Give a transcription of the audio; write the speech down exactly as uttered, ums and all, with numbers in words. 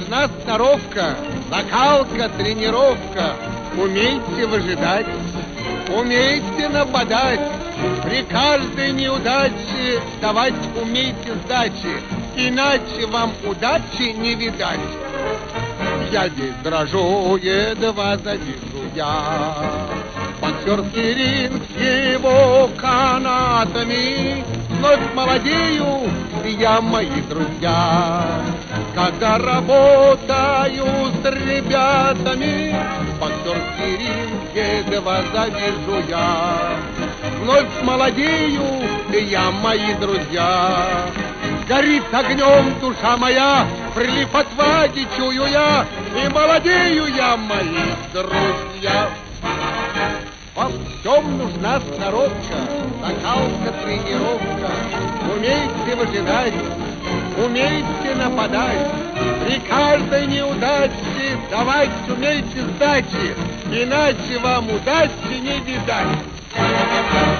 нужна сноровка, закалка, тренировка. Умейте выжидать, умейте нападать. При каждой неудаче давать умейте сдачи, иначе вам удачи не видать. Я весь дрожу, едва завижу я боксерский ринг с его канатами. Вновь молодею я, мои друзья, когда работаю с ребятами. Боксерский ринг едва завижу я. Вновь молодею я, мои друзья. Горит огнем душа моя, прилив отваги чую я, и молодею я, мои друзья. Во всем нужна сноровка, закалка, тренировка. Умейте выжидать, умейте нападать. При каждой неудаче давать умейте сдачи, иначе вам удачи не видать.